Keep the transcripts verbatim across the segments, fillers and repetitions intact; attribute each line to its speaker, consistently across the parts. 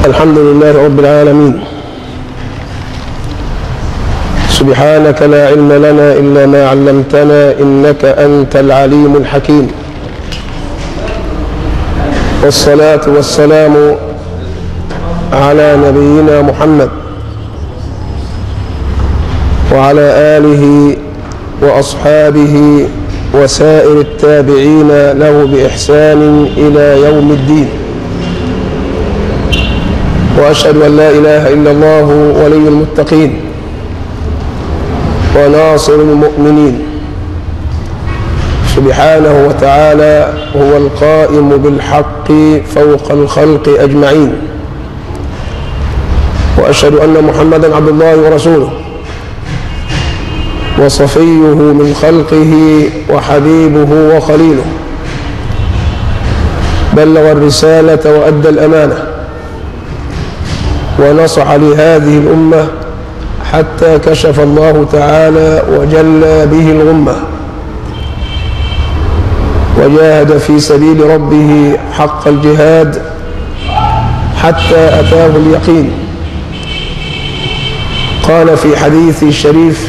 Speaker 1: الحمد لله رب العالمين. سبحانك لا علم لنا إلا ما علمتنا إنك أنت العليم الحكيم. والصلاة والسلام على نبينا محمد وعلى آله وأصحابه وسائر التابعين له بإحسان إلى يوم الدين. وأشهد أن لا إله إلا الله ولي المتقين وناصر المؤمنين سبحانه وتعالى، هو القائم بالحق فوق الخلق أجمعين. وأشهد أن محمدًا عبد الله ورسوله وصفيه من خلقه وحبيبه وخليله، بلغ الرسالة وأدى الأمانة ونصح لهذه الأمة حتى كشف الله تعالى وجلى به الغمة، وجاهد في سبيل ربه حق الجهاد حتى أتاه اليقين. قال في حديث الشريف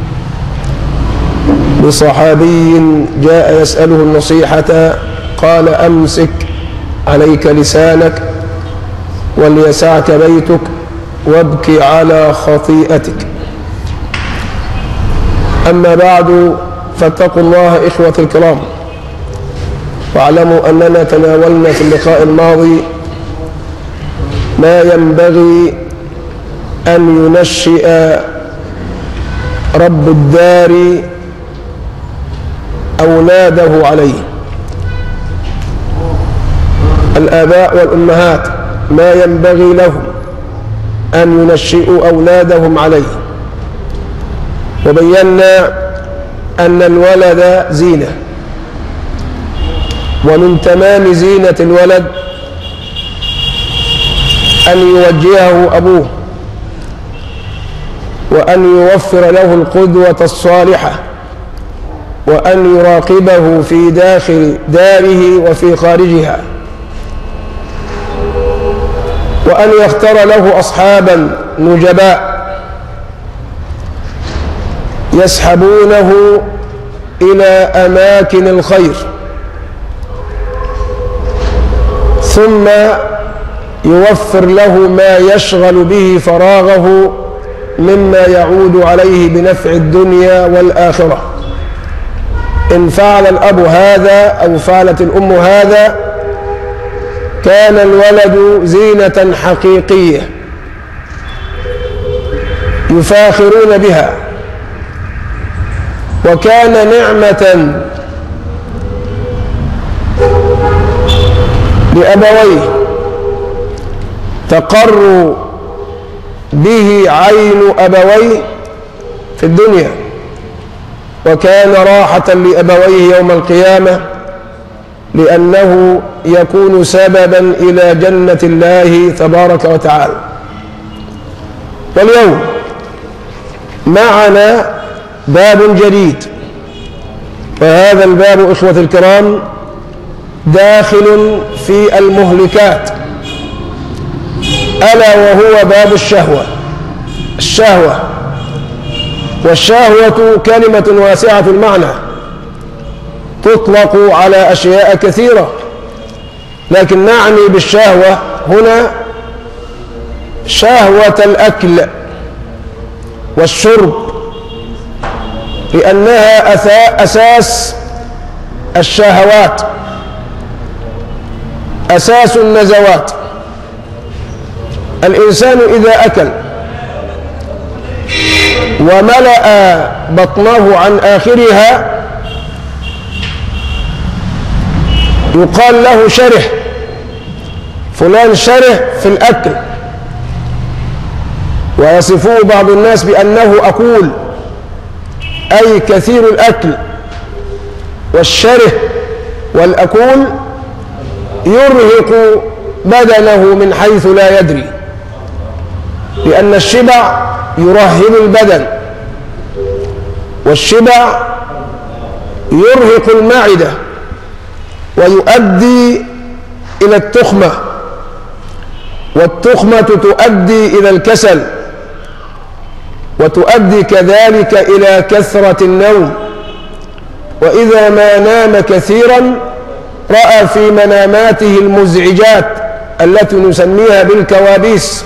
Speaker 1: لصحابي جاء يسأله النصيحة قال: أمسك عليك لسانك وليسعك بيتك وابكي على خطيئتك. أما بعد، فاتقوا الله إخوة الكرام، واعلموا أننا تناولنا في اللقاء الماضي ما ينبغي أن ينشئ رب الدار أولاده عليه، الآباء والأمهات ما ينبغي لهم أن ينشئوا أولادهم عليه. وبينا أن الولد زينة، ومن تمام زينة الولد أن يوجهه أبوه، وأن يوفر له القدوة الصالحة، وأن يراقبه في داخل داره وفي خارجها، وأن يختار له أصحابا نجباء يسحبونه إلى أماكن الخير، ثم يوفر له ما يشغل به فراغه مما يعود عليه بنفع الدنيا والآخرة. إن فعل الأب هذا أو فعلت الأم هذا كان الولد زينة حقيقية يفاخرون بها، وكان نعمة لأبويه تقر به عين أبويه في الدنيا، وكان راحة لأبويه يوم القيامة، لأنه يكون سببا إلى جنة الله تبارك وتعالى. واليوم معنا باب جديد، وهذا الباب إخوة الكرام داخل في المهلكات، ألا وهو باب الشهوة. الشهوة والشهوة كلمة واسعة المعنى، تطلق على أشياء كثيرة، لكن نعني بالشهوة هنا شهوة الأكل والشرب، لأنها أساس الشهوات، أساس النزوات. الإنسان إذا أكل وملأ بطنه عن آخرها يقال له شره، فلان شره في الأكل، ويصفه بعض الناس بأنه أكول، أي كثير الأكل. والشره والأكول يرهق بدنه من حيث لا يدري، لأن الشبع يرهب البدن، والشبع يرهق المعدة ويؤدي إلى التخمة، والتخمة تؤدي إلى الكسل، وتؤدي كذلك إلى كثرة النوم، وإذا ما نام كثيرا رأى في مناماته المزعجات التي نسميها بالكوابيس،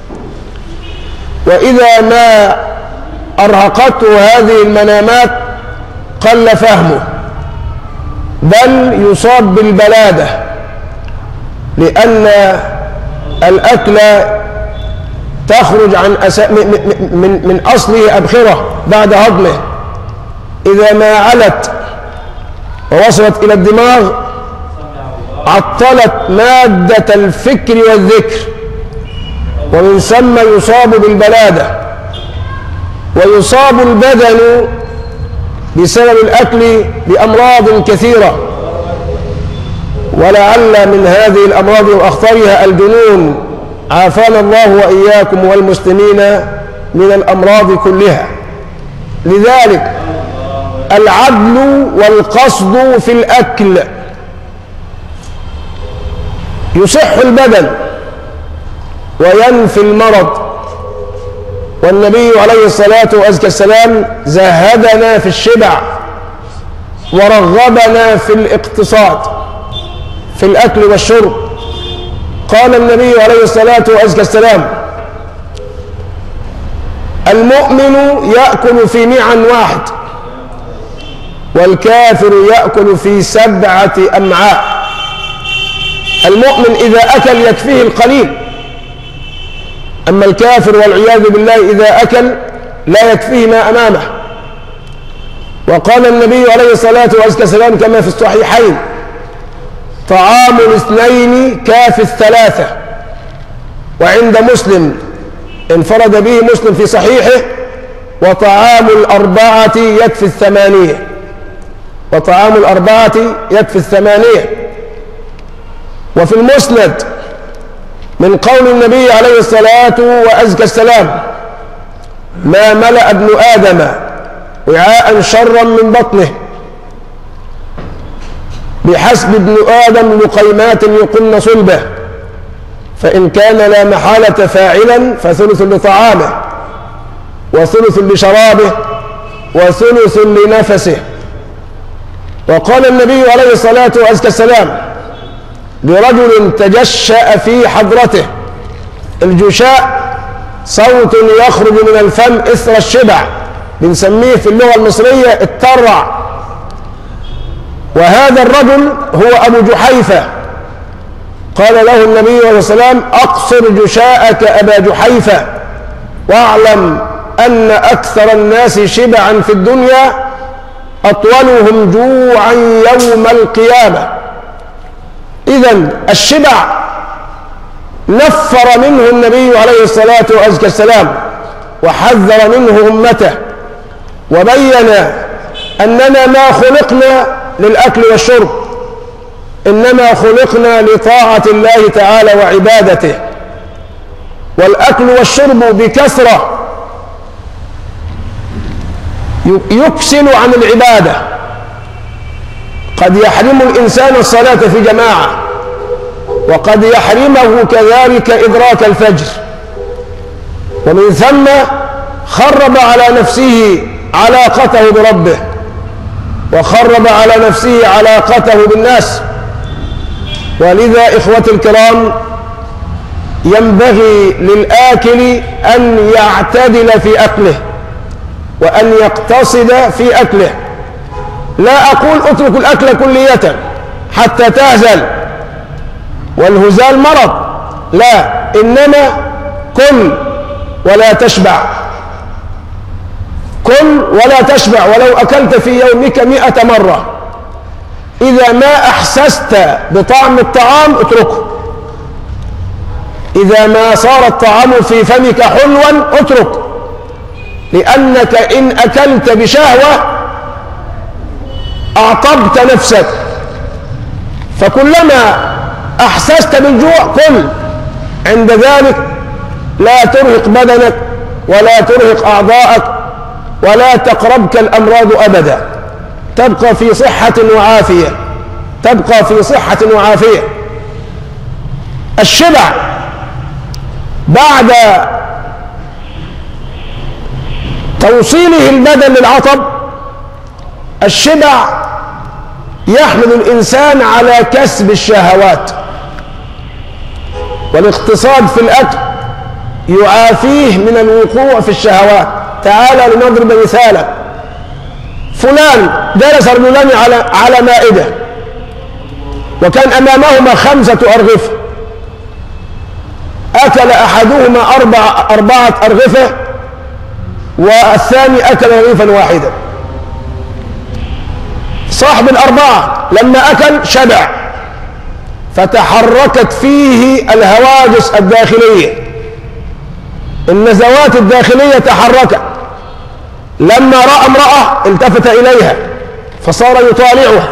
Speaker 1: وإذا ما أرهقته هذه المنامات قل فهمه، بل يصاب بالبلادة، لأن الأكل تخرج عن أس... من... من أصله أبخرة بعد هضمه، إذا ما علت ووصلت إلى الدماغ عطلت مادة الفكر والذكر، ومن ثم يصاب بالبلادة، ويصاب البدن بسبب الأكل بأمراض كثيرة، ولعل من هذه الأمراض وأخطرها الجنون، عافانا الله وإياكم والمسلمين من الأمراض كلها. لذلك العدل والقصد في الأكل يصح البدن وينفي المرض، والنبي عليه الصلاة والسلام زهدنا في الشبع ورغبنا في الاقتصاد في الأكل والشرب. قال النبي عليه الصلاة والسلام: المؤمن يأكل في معا واحد، والكافر يأكل في سبعة أمعاء. المؤمن إذا أكل يكفيه القليل، أما الكافر والعياذ بالله إذا أكل لا يكفيه ما أمامه. وقال النبي عليه الصلاة والسلام كما في الصحيحين: طعام الاثنين كافي الثلاثة. وعند مسلم انفرد به مسلم في صحيحه: وطعام الأربعة يكفي الثمانية. وطعام الأربعة يكفي الثمانية. وفي المسند من قول النبي عليه الصلاة والسلام: ما ملأ ابن آدم وعاء شرا من بطنه، بحسب ابن آدم لقيمات يقلن صلبه، فإن كان لا محالة فاعلا فثلث لطعامه، وثلث لشرابه، وثلث لنفسه. وقال النبي عليه الصلاة والسلام لرجل تجشأ في حضرته: الجشاء صوت يخرج من الفم إثر الشبع، بنسميه في اللغة المصرية الترع. وهذا الرجل هو أبو جحيفة. قال له النبي عليه الصلاة والسلام: أقصر جشاءك أبا جحيفة، واعلم أن أكثر الناس شبعا في الدنيا أطولهم جوعا يوم القيامة. إذن الشبع نفر منه النبي عليه الصلاة والسلام وحذر منه أمته، وبين أننا ما خلقنا للأكل والشرب، إنما خلقنا لطاعة الله تعالى وعبادته. والأكل والشرب بكثرة يكسل عن العبادة، قد يحرم الإنسان الصلاة في جماعة، وقد يحرمه كذلك إدراك الفجر، ومن ثم خرب على نفسه علاقته بربه، وخرب على نفسه علاقته بالناس. ولذا إخوتي الكرام ينبغي للآكل أن يعتدل في أكله وأن يقتصد في أكله. لا أقول اترك الأكل كلية حتى تهزل، والهزال مرض، لا، إنما كل ولا تشبع، كل ولا تشبع، ولو أكلت في يومك مئة مرة، إذا ما أحسست بطعم الطعام اتركه. إذا ما صار الطعام في فمك حلوا اترك، لأنك إن أكلت بشهوة أعطبت نفسك، فكلما أحسست بالجوع كل، عند ذلك لا ترهق بدنك ولا ترهق أعضاءك ولا تقربك الأمراض أبدا، تبقى في صحة وعافية، تبقى في صحة وعافية. الشبع بعد توصيله البدن للعطب الشبع يحمل الإنسان على كسب الشهوات، والاقتصاد في الأكل يعافيه من الوقوع في الشهوات. تعالى لنضرب مثالا. فلان جلس رجلان على على مائدة وكان أمامهما خمسة أرغفة، أكل أحدهما أربع أربعة أرغفة والثاني أكل رغيفا واحدا. صاحب الأربعة لما أكل شبع، فتحركت فيه الهواجس الداخلية، النزوات الداخلية تحركت. لما رأى امرأة التفت إليها فصار يطالعها،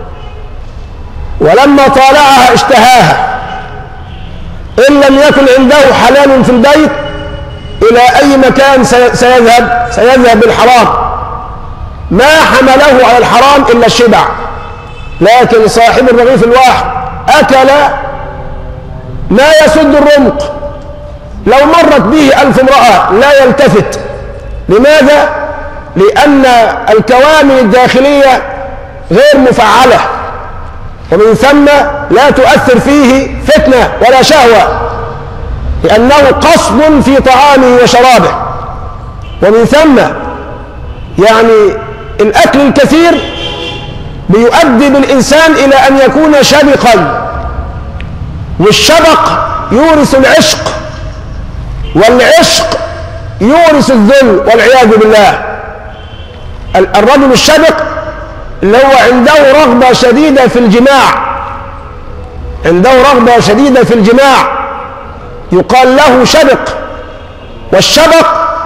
Speaker 1: ولما طالعها اشتهاها. إن لم يكن عنده حلال في البيت إلى أي مكان سيذهب سيذهب بالحرام. ما حمله على الحرام إلا الشبع. لكن صاحب الرغيف الواحد أكل ما يسد الرمق، لو مرت به ألف امرأة لا يلتفت. لماذا؟ لأن الكوامن الداخلية غير مفعلة، ومن ثم لا تؤثر فيه فتنة ولا شهوة، لأنه قصد في طعامه وشرابه. ومن ثم يعني الأكل الكثير بيؤدي بالإنسان إلى أن يكون شبقا، والشبق يورث العشق، والعشق يورث الذل والعياذ بالله. الرجل الشبق اللي هو عنده رغبة شديدة في الجماع، عنده رغبة شديدة في الجماع يقال له شبق. والشبق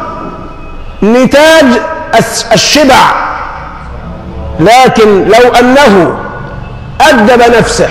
Speaker 1: نتاج الشبع، لكن لو أنه أدب نفسه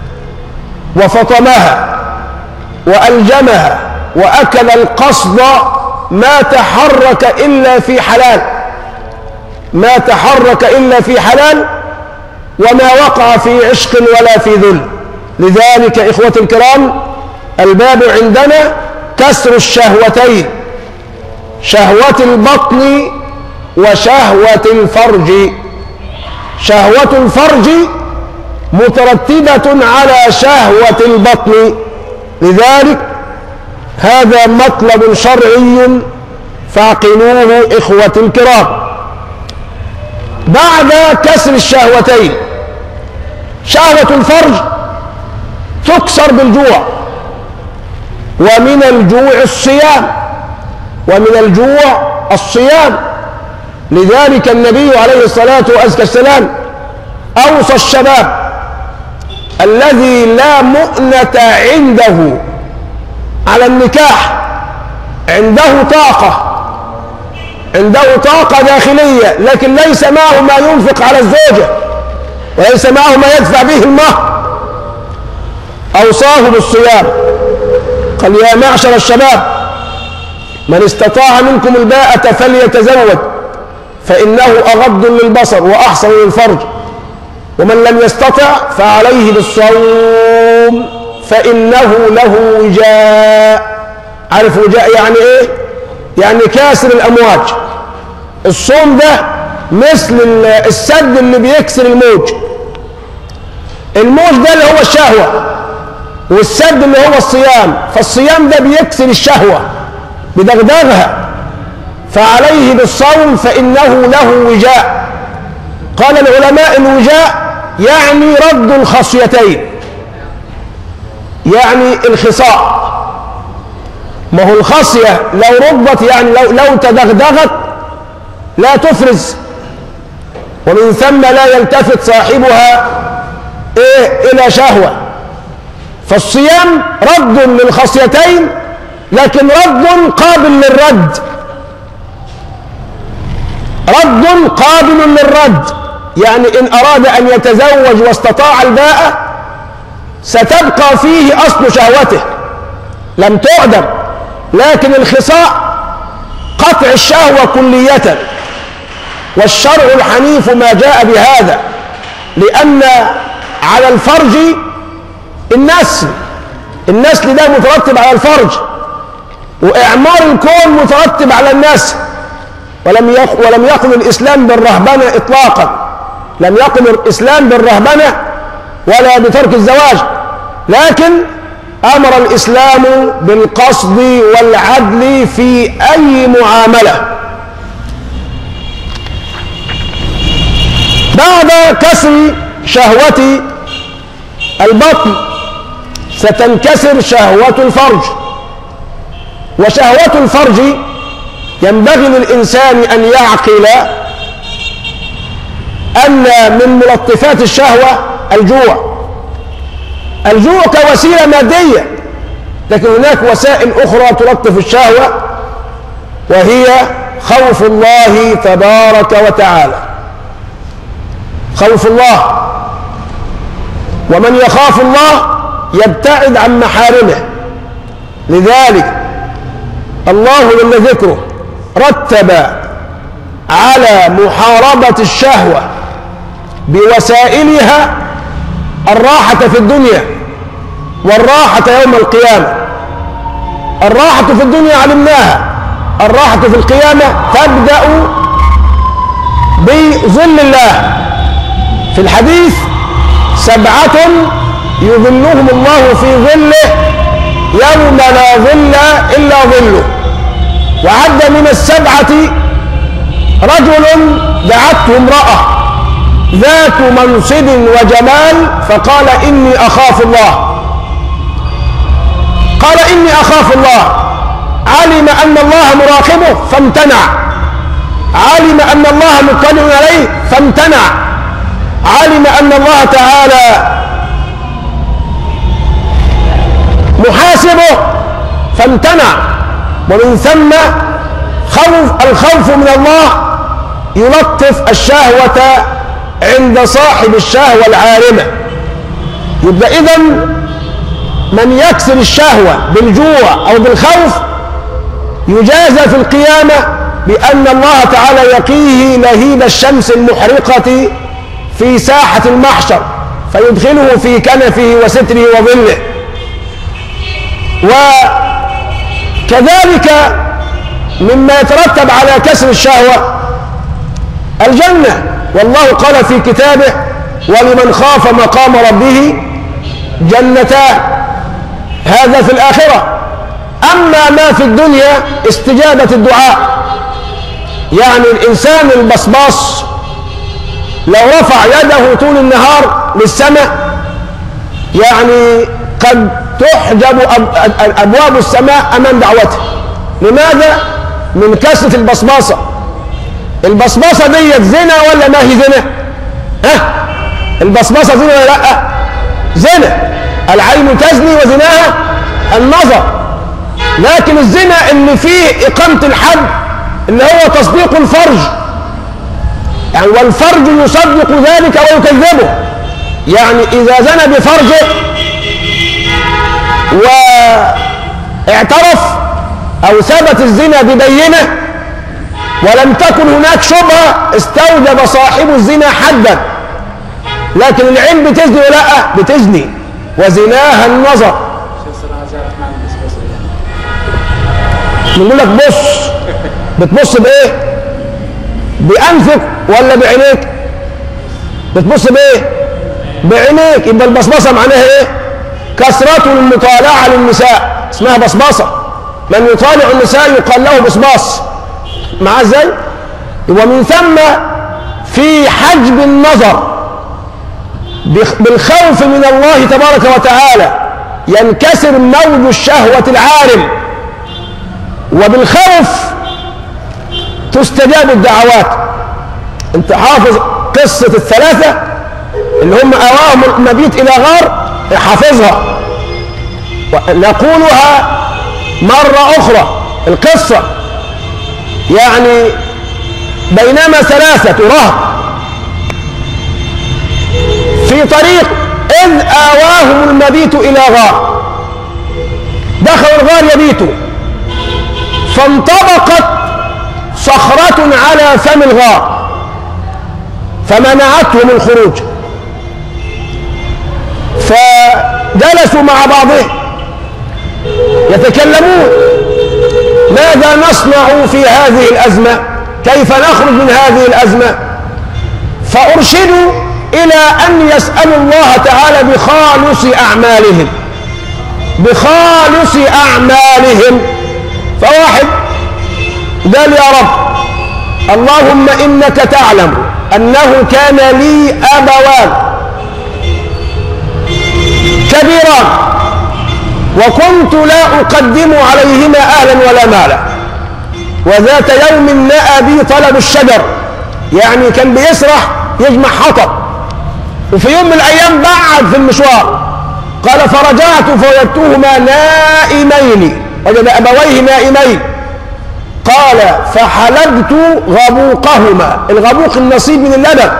Speaker 1: وفطمها وألجمها وأكل القصد ما تحرك إلا في حلال، ما تحرك إلا في حلال، وما وقع في عشق ولا في ذل. لذلك إخوة الكرام الباب عندنا كسر الشهوتين، شهوة البطن وشهوة الفرج. شهوة الفرج مترتبة على شهوة البطن، لذلك هذا مطلب شرعي فاعقلوه إخوة الكرام. بعد كسر الشهوتين شهوة الفرج تكسر بالجوع، ومن الجوع الصيام، ومن الجوع الصيام. لذلك النبي عليه الصلاة والسلام أوصى الشباب الذي لا مؤنة عنده على النكاح، عنده طاقة، عنده طاقة داخلية، لكن ليس معه ما ينفق على الزوجة، وليس معه ما يدفع به المهر، أوصاه بالصيام. قال يا معشر الشباب من استطاع منكم الباءة فليتزوج فإنه أغض للبصر وأحصن للفرج، ومن لم يستطع فعليه بالصوم فإنه له وجاء. عارف وجاء يعني إيه؟ يعني كاسر الأمواج. الصوم ده مثل السد اللي بيكسر الموج. الموج ده اللي هو الشهوة، والسد اللي هو الصيام. فالصيام ده بيكسر الشهوة بدغدغها، فعليه بالصوم فإنه له وجاء. قال العلماء الوجاء يعني رد الخصيتين، يعني الخصاء. ما هو الخصية لو ردت يعني لو, لو تدغدغت لا تفرز، ومن ثم لا يلتفت صاحبها إيه إلى شهوة. فالصيام رد للخصيتين، لكن رد قابل للرد، رد قابل للرد. يعني إن أراد أن يتزوج واستطاع الباءة ستبقى فيه أصل شهوته لم تعدم، لكن الخصاء قطع الشهوة كلية. والشرع الحنيف ما جاء بهذا، لأن على الفرج النسل، النسل ده مترتب على الفرج. وإعمار الكون مترتب على الناس. ولم ولم يقل الإسلام بالرهبنة إطلاقا، لم يقل الإسلام بالرهبنة ولا بترك الزواج، لكن أمر الإسلام بالقصد والعدل في أي معاملة. بعد كسر شهوة البطن ستنكسر شهوة الفرج، وشهوة الفرج ينبغي للإنسان أن يعقل أن من ملطفات الشهوة الجوع. الجوع كوسيلة مادية، لكن هناك وسائل أخرى تلطف الشهوة، وهي خوف الله تبارك وتعالى. خوف الله، ومن يخاف الله يبتعد عن محارمه. لذلك الله جل ذكره رتب على محاربة الشهوة بوسائلها الراحة في الدنيا والراحة يوم القيامة. الراحة في الدنيا علمناها، الراحة في القيامة تبدأ بظل الله. في الحديث سبعة يظلهم الله في ظله يوم لا ظل إلا ظله. وعد من السبعة رجل دعته امرأة ذات منصب وجمال فقال إني أخاف الله. قال إني أخاف الله، علم أن الله مراقبه فامتنع، علم أن الله مطلع عليه فامتنع، علم أن الله تعالى محاسبه فامتنع. ومن ثم خوف الخوف من الله يلطف الشهوة عند صاحب الشهوة العارمة. يبقى إذن من يكسر الشهوة بالجوع أو بالخوف يجازى في القيامة بأن الله تعالى يقيه لهيب الشمس المحرقة في ساحة المحشر فيدخله في كنفه وستره وظله. وكذلك مما يترتب على كسر الشهوة الجنة، والله قال في كتابه ولمن خاف مقام ربه جنتان، هذا في الآخرة. أما ما في الدنيا استجابة الدعاء، يعني الإنسان البصباص لو رفع يده طول النهار للسماء يعني قد تحجب أبواب السماء أمام دعوته. لماذا؟ من كثرة البصباصة. البصباصة دي زنا ولا ما هي زنا؟ ها؟ البصباصة زنا ولا لا؟ زنا. العين تزني وزناها النظر. لكن الزنا اللي فيه إقامة الحد اللي هو تصديق الفرج، يعني والفرج يصدق ذلك ويكذبه. يعني إذا زنى بفرجه واعترف أو ثبت الزنا ببينة ولم تكن هناك شبهة استوجب صاحب الزنا حدا. لكن العين بتزني ولا لا؟ بتزني وزناها النظر. نقول لك بص، بتبص بايه؟ بأنفك ولا بعينيك؟ بتبص بايه؟ بعينيك. يبقى البصبصة معناها ايه؟ كثرة المطالعة للنساء اسمها بصبصة. من يطالع النساء يقال له بصباص. معاه ازاي؟ ومن ثم في حجب النظر بالخوف من الله تبارك وتعالى ينكسر موج الشهوة العارم، وبالخوف تستجاب الدعوات. انت حافظ قصة الثلاثة اللي هم أواهم المبيت إلى غار، حافظها ونقولها مرة أخرى. القصة يعني بينما ثلاثة رهط في طريق إذ آواهم المبيت إلى غار، دخلوا الغار يبيتوا، فانطبقت صخرة على فم الغار فمنعتهم الخروج، فجلسوا مع بعضهم يتكلمون ماذا نصنع في هذه الأزمة؟ كيف نخرج من هذه الأزمة؟ فأرشدوا إلى أن يسألوا الله تعالى بخالص أعمالهم، بخالص أعمالهم. فواحد قال يا رب اللهم إنك تعلم أنه كان لي أبوان كبيران وكنت لا أقدم عليهما أهلا ولا مالا، وذات يوم نأى بي طلب الشجر، يعني كان بيسرح يجمع حطب، وفي يوم من الأيام بعد في المشوار قال فرجعت فوجدتهما نائمين، وجد أبويه نائمين. قال فحلبت غبوقهما، الغبوق النصيب من اللبن،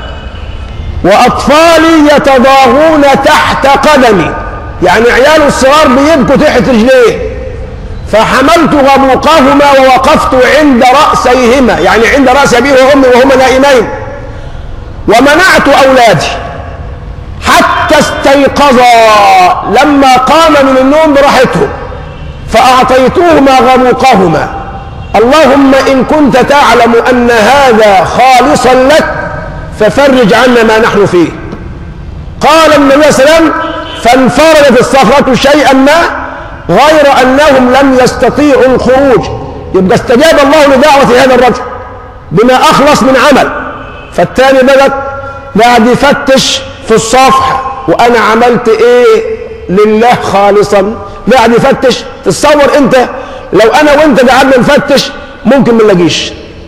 Speaker 1: وأطفالي يتضاغون تحت قدمي، يعني عيال الصغار بيبكوا تحت رجليه. فحملت غبوقهما ووقفت عند رأسيهما، يعني عند رأس أبيه وأمي وهما نائمين، ومنعت أولادي حتى استيقظا لما قام من النوم براحتهم، فأعطيتهما غبوقهما. اللهم إن كنت تعلم أن هذا خالصا لك ففرج عنا ما نحن فيه. قال النبي صلى الله عليه وسلم فانفردت الصخرة شيئا ما غير أنهم لم يستطيعوا الخروج. يبقى استجاب الله لدعوة هذا الرجل بما أخلص من عمل. فالتاني بدأ قاعد يفتش في الصفحة، وأنا عملت إيه لله خالصا، قاعد يفتش. تتصور أنت لو أنا وأنت قعدنا نفتش ممكن ما نلاقيش.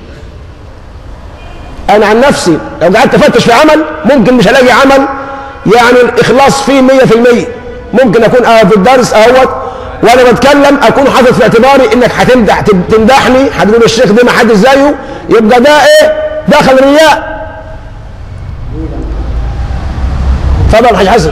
Speaker 1: أنا عن نفسي لو قعدت أفتش في عمل ممكن مش هلاقي عمل يعني الإخلاص فيه مية في المية. ممكن أكون في الدرس أهوت وأنا بتكلم أكون حاطط في اعتباري إنك هتمدح تمدحني، هتقول الشيخ ده ما حدش زيه، يبقى ده إيه؟ دخل رياء. اتفضل يا حاج حسن.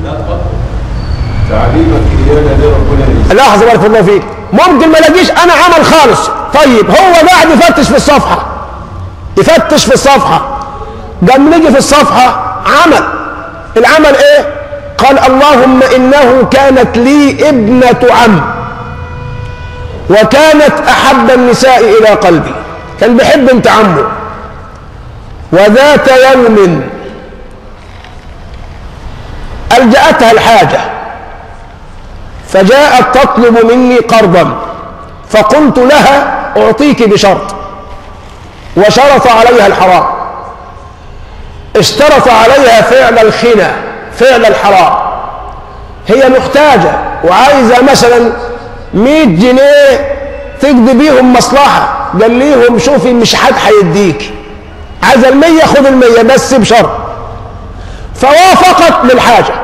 Speaker 2: تعليمك إيانا ده ربنا يجزيك.
Speaker 1: لحظة بارك الله فيك. ممكن ما الاقيش أنا عمل خالص. طيب هو قاعد يفتش في الصفحة، يفتش في الصفحة، قام نيجي في الصفحة عمل. العمل إيه؟ قال اللهم إنه كانت لي ابنة عم وكانت أحب النساء إلى قلبي، كان بيحب بنت عمه. وذات يوم ألجأتها الحاجة فجاءت تطلب مني قرضا، فقلت لها أعطيك بشرط، وشرط عليها الحرام، اشترط عليها فعل الخنا، فعل الحرام. هي محتاجة وعايزة مثلا مئة جنيه تقضي بيهم مصلحة، قال ليهم شوفي مش حد هيديك، عايزة المية خذ المية بس بشرط. فوافقت للحاجة.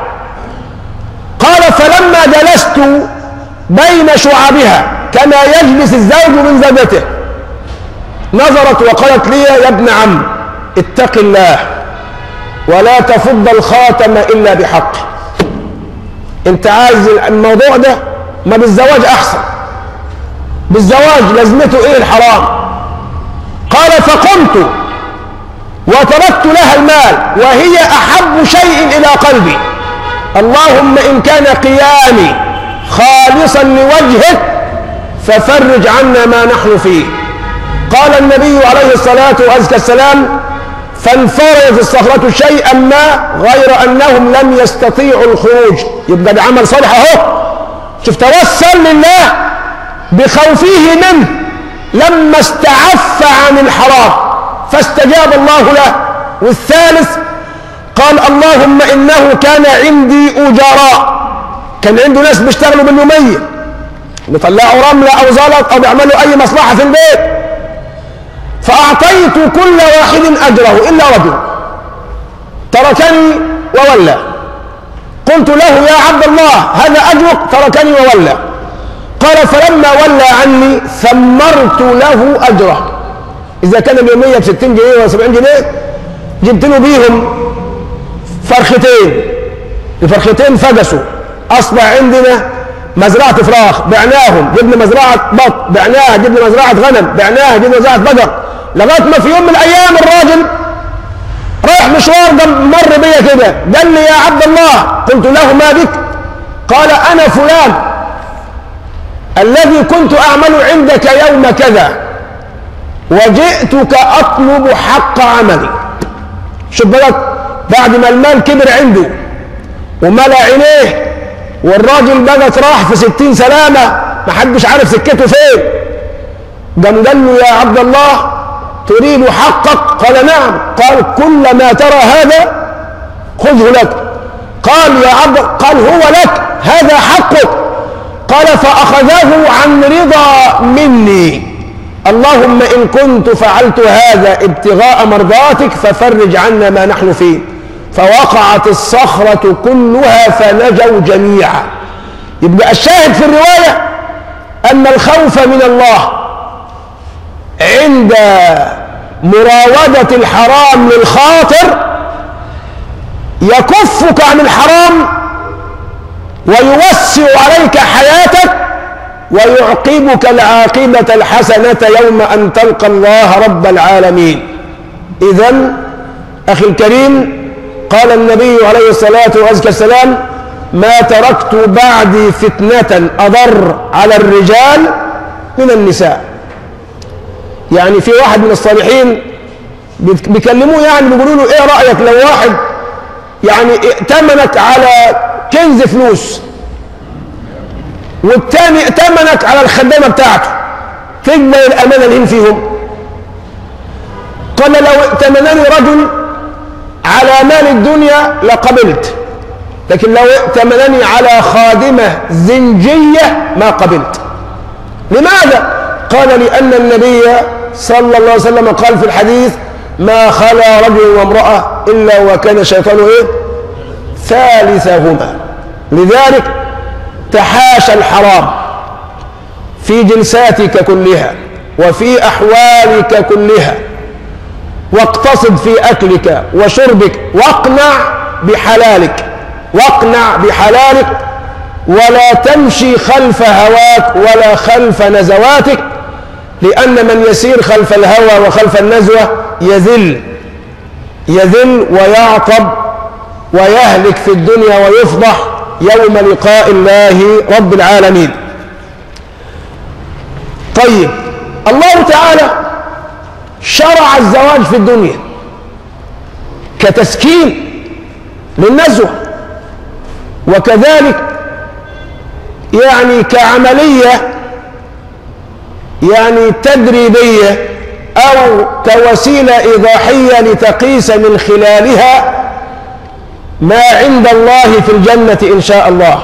Speaker 1: قال فلما جلست بين شعبها كما يجلس الزوج من زوجته نظرت وقالت لي يا ابن عم اتق الله ولا تفض الخاتم إلا بحق. انت عايز الموضوع ده؟ ما بالزواج أحسن، بالزواج لازمته ايه الحرام؟ قال فقمت وتركت لها المال وهي أحب شيء إلى قلبي. اللهم إن كان قيامي خالصا لوجهك ففرج عنا ما نحن فيه. قال النبي عليه الصلاة والسلام فانفردت الصخرة شيئا ما غير أنهم لم يستطيعوا الخروج. يبقى ده عمل صالح اهو. شوف توسل لله بخوفه منه لما استعف عن الحرام فاستجاب الله له. والثالث قال اللهم إنه كان عندي أجراء، كان عنده ناس بيشتغلوا باليومية بيطلعوا رملة أو زلط أو بيعملوا أي مصلحة في البيت، فأعطيت كل واحد أجره إلا رجل تركني وولى. قلت له يا عبد الله هذا أجرك؟ تركني وولى. قال فلما ولى عني ثمرت له أجره. إذا كان اليومية بستين جنيه ولا سبعين جنيه جبت له بيهم فرختين، الفرختين فجسوا. أصبح عندنا مزرعة فراخ بعناهم، جبنا مزرعة بط بعناها، جبنا مزرعة غنم بعناها، جبنا مزرعة بقر، لغاية ما في يوم من الأيام الراجل رايح مشوار مر بيا كده قال لي يا عبد الله. قلت له ما بك؟ قال أنا فلان الذي كنت أعمل عند عندك يوم كذا وجئتك أطلب حق عملي. شوف بالك، بعد ما المال كبر عنده وملأ عينيه والراجل بقى راح في ستين سلامة محدش عارف سكته فين، قام قال له يا عبد الله تريد حقك؟ قال نعم. قال كل ما ترى هذا خذه لك. قال يا عبد، قال هو لك، هذا حقك. قال فأخذه عن رضا مني. اللهم إن كنت فعلت هذا ابتغاء مرضاتك ففرج عنا ما نحن فيه. فوقعت الصخرة كلها فنجوا جميعا. يبقى الشاهد في الرواية أن الخوف من الله عند مراودة الحرام للخاطر يكفك عن الحرام ويوسع عليك حياتك ويعقبك العاقبة الحسنة يوم أن تلقى الله رب العالمين. إذن أخي الكريم، قال النبي عليه الصلاة والسلام ما تركت بعدي فتنة أضر على الرجال من النساء. يعني في واحد من الصالحين بيكلموه، يعني بيقولوا له ايه رأيك لو واحد يعني ائتمنك على كنز فلوس والتاني ائتمنك على الخدامة بتاعته، تقبل الأمانة اللي فيهم؟ قال لو ائتمنني رجل على مال الدنيا لقبلت، لكن لو ائتمنني على خادمة زنجية ما قبلت. لماذا؟ قال لأن النبي صلى الله عليه وسلم قال في الحديث ما خلا رجل وامرأة إلا وكان الشيطان إيه؟ ثالثهما. لذلك تحاشى الحرام في جلساتك كلها وفي أحوالك كلها، واقتصد في أكلك وشربك، واقنع بحلالك واقنع بحلالك ولا تمشي خلف هواك ولا خلف نزواتك، لأن من يسير خلف الهوى وخلف النزوة يذل يذل ويعطب ويهلك في الدنيا ويفضح يوم لقاء الله رب العالمين. طيب، الله تعالى شرع الزواج في الدنيا كتسكين للنزوة، وكذلك يعني كعملية يعني تدريبية أو كوسيلة إيضاحية لتقيس من خلالها ما عند الله في الجنة إن شاء الله.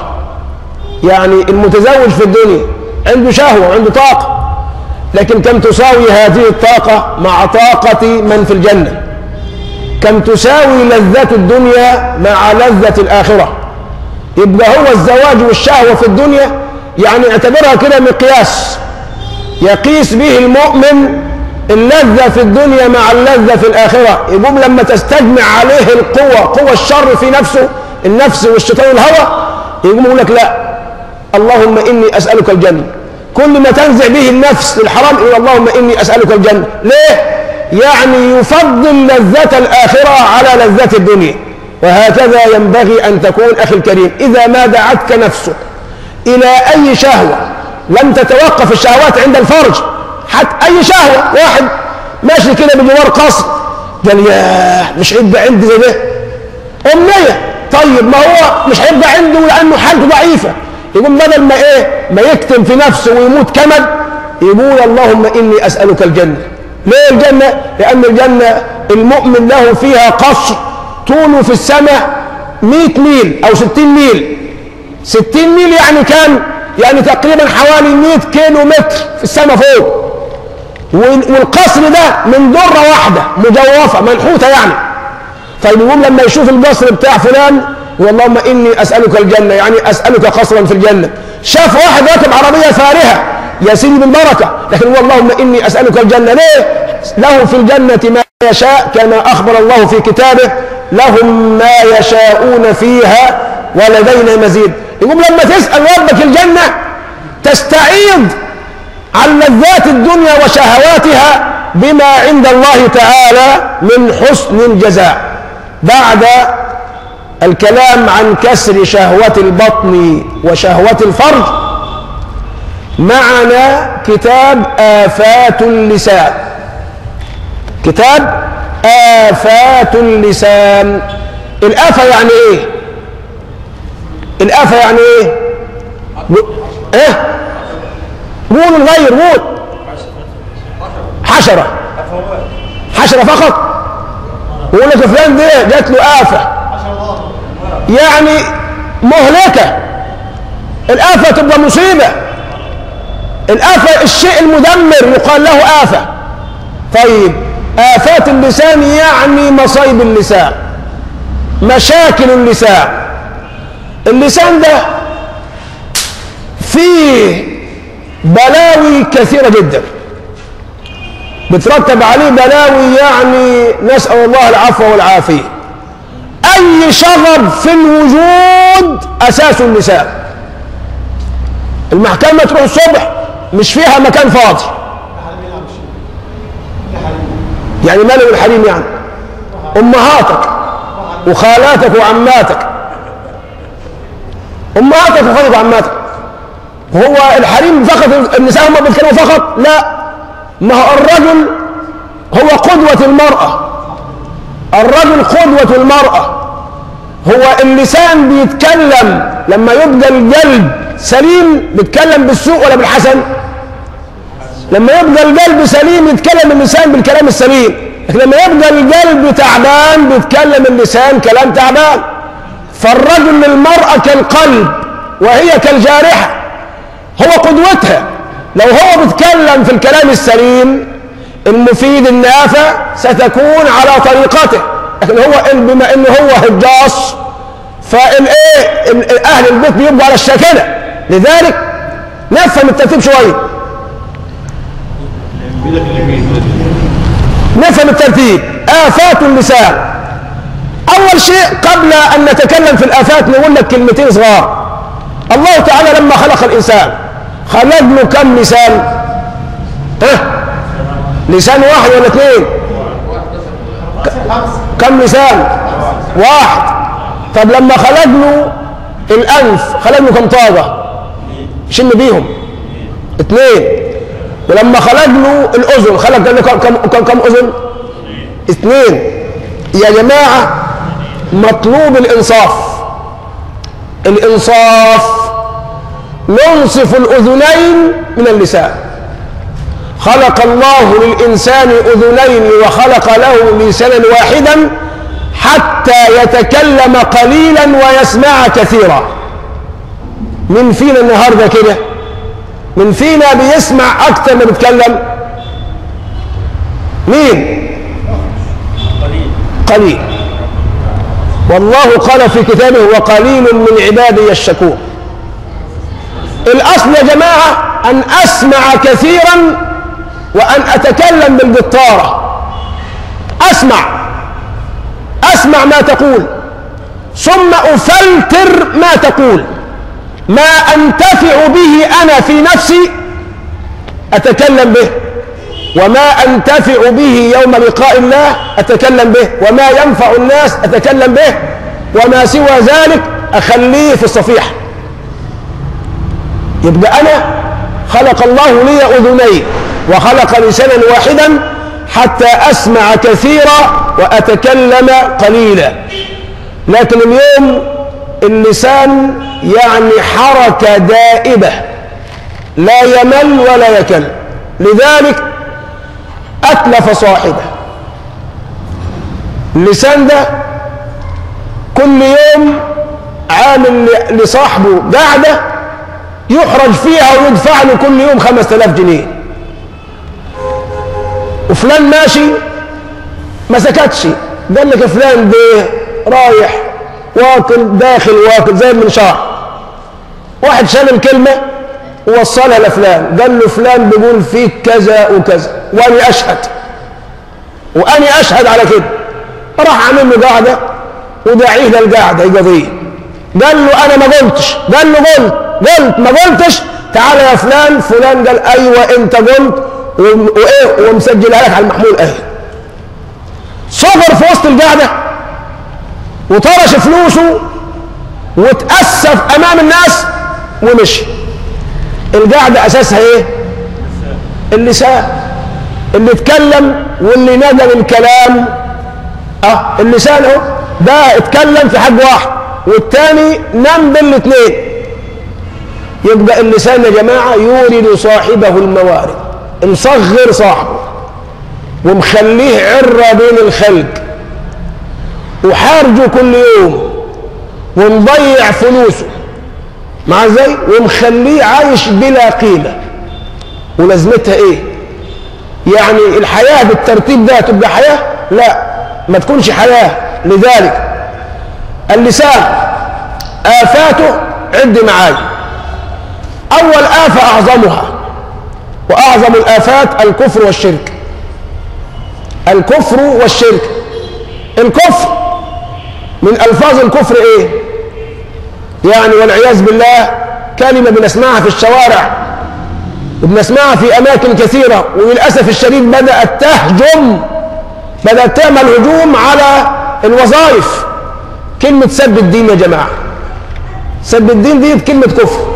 Speaker 1: يعني المتزوج في الدنيا عنده شهوة وعنده طاقة، لكن كم تساوي هذه الطاقة مع طاقة من في الجنة؟ كم تساوي لذة الدنيا مع لذة الآخرة؟ يبقى هو الزواج والشهوة في الدنيا يعني اعتبرها كده مقياس يقيس به المؤمن اللذة في الدنيا مع اللذة في الآخرة. يقوم لما تستجمع عليه القوة، قوة الشر في نفسه، النفس والشيطان والهوى، يقوم يقول لك لا، اللهم إني أسألك الجنة. كل ما تنزع به النفس للحرام يقول اللهم إني أسألك الجنة. ليه؟ يعني يفضل لذة الآخرة على لذة الدنيا. وهكذا ينبغي أن تكون أخي الكريم. إذا ما دعتك نفسك إلى أي شهوة، لم تتوقف الشهوات عند الفرج، حتى أي شهوة، واحد ماشي كده بجوار قصر قال ياه مش هيبقى عندي زي ده أمنية، طيب ما هو مش هيبقى عنده لأنه حالته ضعيفة، يقول بدل ما إيه ما يكتم في نفسه ويموت كمد يقول اللهم إني أسألك الجنة. ليه الجنة؟ لأن الجنة المؤمن له فيها قصر طوله في السماء مئة ميل أو ستين ميل. ستين ميل يعني كام؟ يعني تقريبا حوالي مئة كيلو متر في السماء فوق، والقصر ده من درة واحدة مجوفة منحوتة يعني. طيب يقوم لما يشوف القصر بتاع فلان يقول اللهم إني أسألك الجنة، يعني أسألك قصرا في الجنة. شاف واحد راكب عربية فارهة يا سيدي بالبركة، لكن هو اللهم إني أسألك الجنة. ليه؟ له في الجنة ما يشاء كما أخبر الله في كتابه لهم ما يشاءون فيها ولدينا مزيد. يقوم لما تسأل ربك الجنة تستعيض عن لذات الدنيا وشهواتها بما عند الله تعالى من حسن الجزاء. بعد الكلام عن كسر شهوة البطن وشهوة الفرج معنا كتاب آفات اللسان. كتاب آفات اللسان. الآفة يعني ايه؟ الآفة يعني ايه؟ ايه؟ قول الغير قول. حشرة. حشرة فقط. يقول لك فلان ده جات له آفة يعني مهلكة. الآفة تبقى مصيبة. الآفة الشيء المدمر يقال له آفة. طيب آفات اللسان يعني مصايب اللسان، مشاكل اللسان. اللسان ده فيه بلاوي كثيرة جدا بترتب عليه بلاوي، يعني نسأل الله العفو والعافية. أي شغب في الوجود أساس اللسان. المحكمة تروح الصبح مش فيها مكان فاضي. يعني ماله الحريم؟ يعني أمهاتك وخالاتك وعماتك. أمهاتك وخالاتك وعماتك. هو الحريم فقط النساء هم بيتكلموا فقط؟ لا، ما هو الرجل هو قدوة المرأة. الرجل قدوة المرأة. هو اللسان بيتكلم لما يبقى القلب سليم بيتكلم بالسوء ولا بالحسن؟ لما يبقى القلب سليم يتكلم اللسان بالكلام السليم، لكن لما يبقى القلب تعبان بيتكلم اللسان كلام تعبان. فالرجل للمرأة كالقلب وهي كالجارحة، هو قدوتها. لو هو بيتكلم في الكلام السليم المفيد النافع ستكون على طريقته، لكن هو بما انه هو هجاص فالايه اهل البيت بيبقوا على الشاكله. لذلك نفهم الترتيب شويه. نفهم الترتيب. آفات اللسان. أول شيء قبل أن نتكلم في الآفات نقول لك كلمتين صغار. الله تعالى لما خلق الإنسان خلق له كم لسان؟ ها؟ لسان واحد ولا اثنين؟ كم لسان؟ واحد. طب لما خلق له الأنف خلق له كم طاقة؟ شم بيهم؟ اثنين. ولما خلق له الأذن خلق له كم كم كم أذن؟ اثنين. يا جماعة مطلوب الإنصاف. الإنصاف. ننصف الأذنين من اللسان. خلق الله للإنسان أذنين وخلق له لسانا واحدا حتى يتكلم قليلا ويسمع كثيرا. من فينا النهارده كده؟ من فينا بيسمع أكثر ما بيتكلم؟ مين؟ قليل. قليل. والله قال في كتابه وقليل من عبادي الشكور. الأصل يا جماعة أن أسمع كثيرا وأن أتكلم بالقطارة. أسمع أسمع ما تقول ثم أفلتر ما تقول. ما أنتفع به أنا في نفسي أتكلم به، وما أنتفع به يوم لقاء الله أتكلم به، وما ينفع الناس أتكلم به، وما سوى ذلك أخليه في الصفيحة. يبقى أنا خلق الله لي أذنين وخلق لسانا واحدا حتى أسمع كثيرا وأتكلم قليلا. لكن اليوم اللسان يعني حركة دائبة لا يمل ولا يكل، لذلك أتلف صاحبه. اللسان ده كل يوم عامل لصاحبه قاعدة يحرج فيها ويدفع له كل يوم خمسة آلاف جنيه. وفلان ماشي ما سكتش، قال لك فلان ده رايح واكل داخل واكل زي المنشار. واحد شال الكلمة ووصلها لفلان قال له فلان بيقول فيك كذا وكذا وأنا أشهد وأنا أشهد على كده. راح عامل له قاعدة وداعيه للقاعدة يقضيه. قال له أنا ما قلتش. قال له قلت. قلت ما قلتش. تعال يا فلان. فلان قال أيوة أنت قلت وإيه ومسجلها لك على المحمول أهي. صغر في وسط القاعدة وطرش فلوسه وتأسف أمام الناس ومشي. القعدة أساسها إيه؟ اللسان، اللي اتكلم واللي ندم الكلام اه اللسان اهو، ده اتكلم في حاجة واحد والتاني نام بالاثنين. يبقى اللسان يا جماعة يورد صاحبه الموارد، مصغر صاحبه ومخليه عرة بين الخلق وحارجه كل يوم ومضيع فلوسه مع ازاي، ومخليه عايش بلا قيمة. ولازمتها ايه؟ يعني الحياة بالترتيب ده تبقى حياة؟ لا، ما تكونش حياة. لذلك اللسان آفاته عد معاي. أول آفة أعظمها وأعظم الآفات الكفر والشرك. الكفر والشرك. الكفر من ألفاظ الكفر إيه؟ يعني والعياذ بالله كلمة بنسمعها في الشوارع وبنسمعها في أماكن كثيرة، وللأسف الشديد بدأت تهجم، بدأت تعمل هجوم على الوظائف. كلمة سب الدين يا جماعة، سب الدين دي كلمة كفر.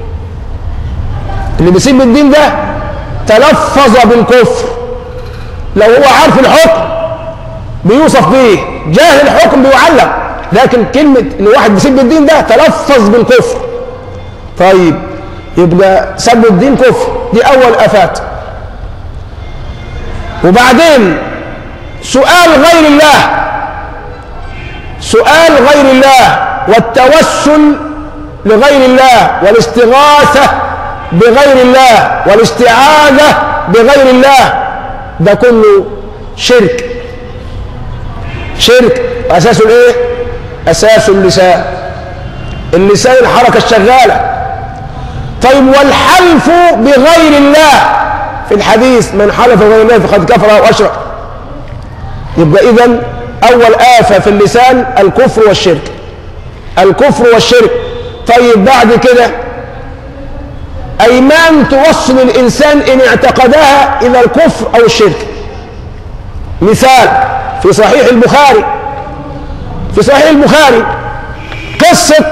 Speaker 1: اللي بيسب الدين ده تلفظ بالكفر، لو هو عارف الحكم بيوصف بيه، جاهل الحكم بيعلم، لكن كلمة ان واحد بيسب الدين ده تلفظ بالكفر. طيب يبقى سب الدين كفر، دي أول آفات. وبعدين سؤال غير الله، سؤال غير الله والتوسل لغير الله والاستغاثة بغير الله والاستعاذة بغير الله، ده كله شرك. شرك أساسه الايه؟ أساس اللسان. اللسان الحركة الشغالة. طيب والحلف بغير الله في الحديث من حلف بغير الله فقد كفر أو أشرك. يبقى إذن أول آفة في اللسان الكفر والشرك، الكفر والشرك. طيب بعد كده أيمان توصل الإنسان إن اعتقدها إلى الكفر أو الشرك. مثال في صحيح البخاري، في صحيح البخاري قصة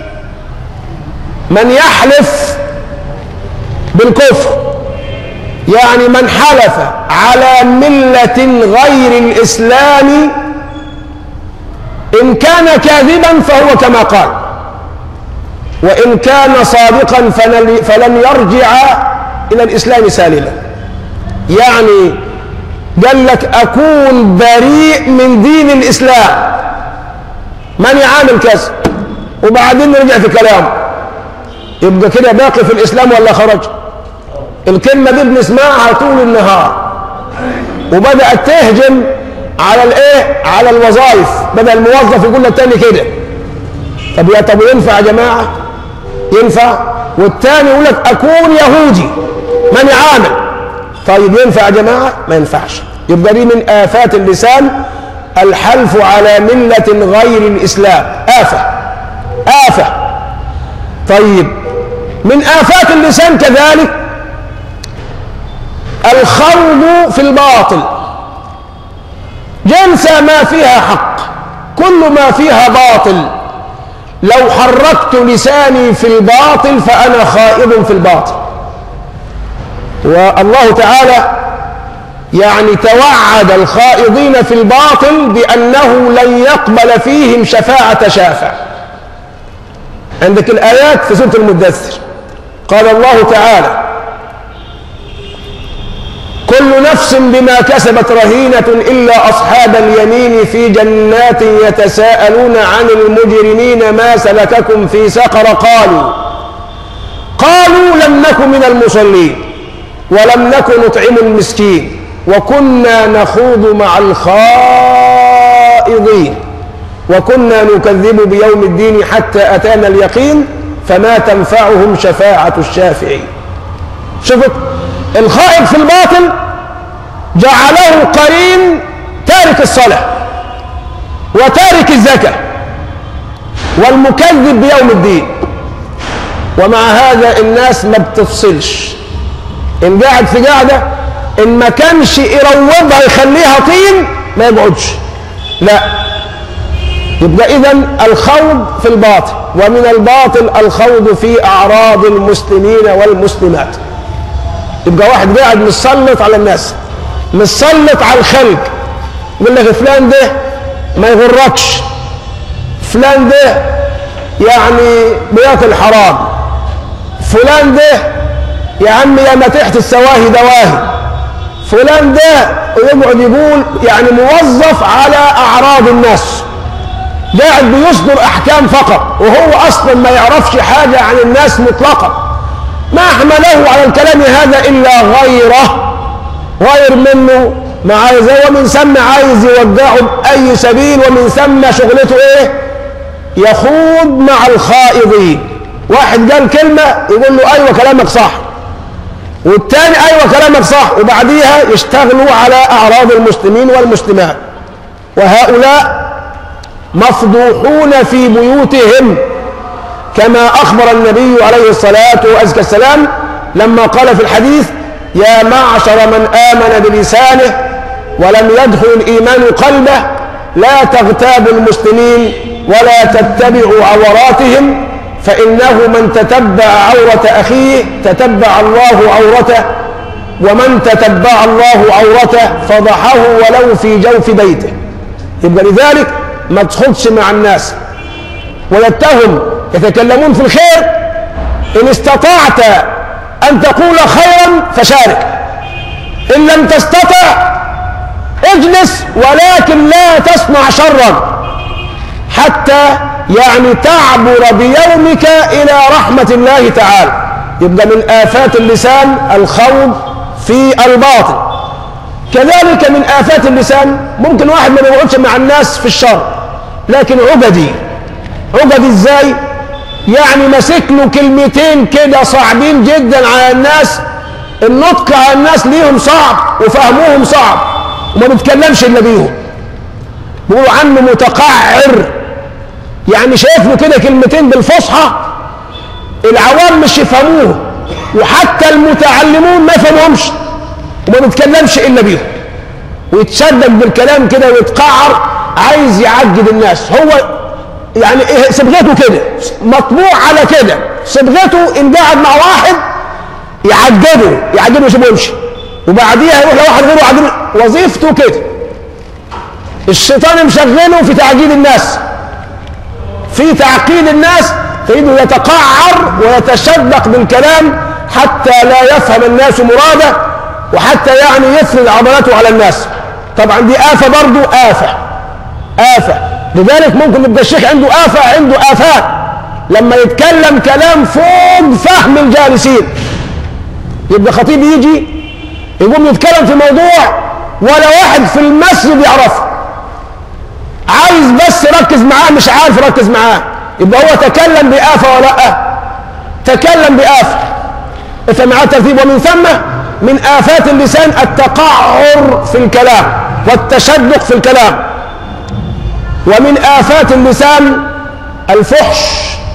Speaker 1: من يحلف بالكفر، يعني من حلف على ملة غير الإسلام إن كان كاذبا فهو كما قال، وإن كان صادقا فلن يرجع إلى الإسلام سالما. يعني قال لك أكون بريء من دين الإسلام، من يعامل كذا وبعدين رجع في كلامه، يبقى كده باقي في الإسلام ولا خرج؟ الكلمة دي بنسمعها طول النهار وبدأت تهجم على الايه؟ على الوظائف. بدأ الموظف يقول للتاني كده. طب يا طب ينفع يا جماعة؟ ينفع؟ والتاني يقول لك أكون يهودي، من يعامل. طيب ينفع يا جماعة؟ ما ينفعش. يبقى دي من آفات اللسان الحلف على ملة غير الإسلام، آفة آفة. طيب من آفات اللسان كذلك الخوض في الباطل. جنس ما فيها حق، كل ما فيها باطل. لو حركت لساني في الباطل فأنا خائض في الباطل. والله تعالى يعني توعد الخائضين في الباطل بأنه لن يقبل فيهم شفاعة شافع. عندك الآيات في سورة المدثر قال الله تعالى كل نفس بما كسبت رهينة إلا أصحاب اليمين في جنات يتساءلون عن المجرمين ما سلككم في سقر قالوا قالوا لم نكن من المصلين ولم نكن نطعم المسكين وكنا نخوض مع الخائضين وكنا نكذب بيوم الدين حتى أتانا اليقين فما تنفعهم شفاعة الشافعين. شوفت الخائض في الباطل جعله قرين تارك الصلاة وتارك الزكاة والمكذب بيوم الدين. ومع هذا الناس ما بتفصلش، إن قاعد في قاعدة إن ما كانش يروضها يخليها طين ما يقعدش، لا يبقى إذن الخوض في الباطل، ومن الباطل الخوض في أعراض المسلمين والمسلمات. يبقى واحد قاعد متسلط على الناس، متسلط على الخلق، يقول لك فلان ده ما يغركش، فلان ده يعني بياكل حرام، فلان ده يا عم يا ما تحت السواهي دواهي، فلان ده يقعد يقول يعني موظف على أعراض الناس، قاعد بيصدر أحكام فقط، وهو أصلا ما يعرفش حاجة عن الناس مطلقا. ما حمله على الكلام هذا إلا غيره، غير منه ما عايز، ومن ثم عايز يوجعه بأي سبيل، ومن ثم شغلته إيه؟ يخوض مع الخائضين. واحد قال كلمة يقول له أيوة كلامك صح، والتاني أيوة كلامك صح، وبعديها يشتغلوا على أعراض المسلمين والمسلمات. وهؤلاء مفضوحون في بيوتهم، كما أخبر النبي عليه الصلاة والسلام لما قال في الحديث: يا معشر من آمن بلسانه ولم يدخل الإيمان قلبه، لا تغتابوا المسلمين ولا تتبعوا عوراتهم، فإنه من تتبع عورة أخيه تتبع الله عورته، ومن تتبع الله عورته فضحه ولو في جوف بيته. يبقى لذلك ما تخدش مع الناس ويتهم يتكلمون في الخير. إن استطعت أن تقول خيرا فشارك، إن لم تستطع اجلس، ولكن لا تصنع شرا حتى يعني تعبر بيومك إلى رحمة الله تعالى. يبقى من آفات اللسان الخوض في الباطل. كذلك من آفات اللسان ممكن واحد ما يقعدش مع الناس في الشر، لكن عقدي. عقدي ازاي؟ يعني ماسك له كلمتين كده صعبين جدا على الناس، النطق على الناس ليهم صعب وفهموهم صعب، وما بيتكلمش الا بيهم. بيقولوا عنه متقعر، يعني شايف له كده كلمتين بالفصحى العوام مش يفهموه، وحتى المتعلمون ما يفهمهمش، وما بيتكلمش الا بيهم، ويتشدد بالكلام كده ويتقعر، عايز يعجد الناس. هو يعني ايه صبغته كده، مطبوع على كده صبغته. ان قاعد مع واحد يعجبه يعجبه يسيبه يمشي، وبعديها يروح لواحد غيره يعجبه. وظيفته كده. الشيطان مشغله في تعجيد الناس، في تعقيد الناس، فإنه يتقعر ويتشدق بالكلام حتى لا يفهم الناس مراده، وحتى يعني يفرض عضلاته على الناس. طبعا دي آفة، برضو آفة آفة. لذلك ممكن يبقى الشيخ عنده آفة، عنده آفات لما يتكلم كلام فوق فهم الجالسين. يبقى خطيب يجي يقوم يتكلم في موضوع ولا واحد في المسجد يعرفه، عايز بس يركز معاه، مش عارف يركز معاه، يبقى هو تكلم بآفة ولا لا؟ تكلم بآفة. فمع الترتيب. ومن ثم من آفات اللسان التقعر في الكلام والتشدق في الكلام. ومن آفات اللسان الفحش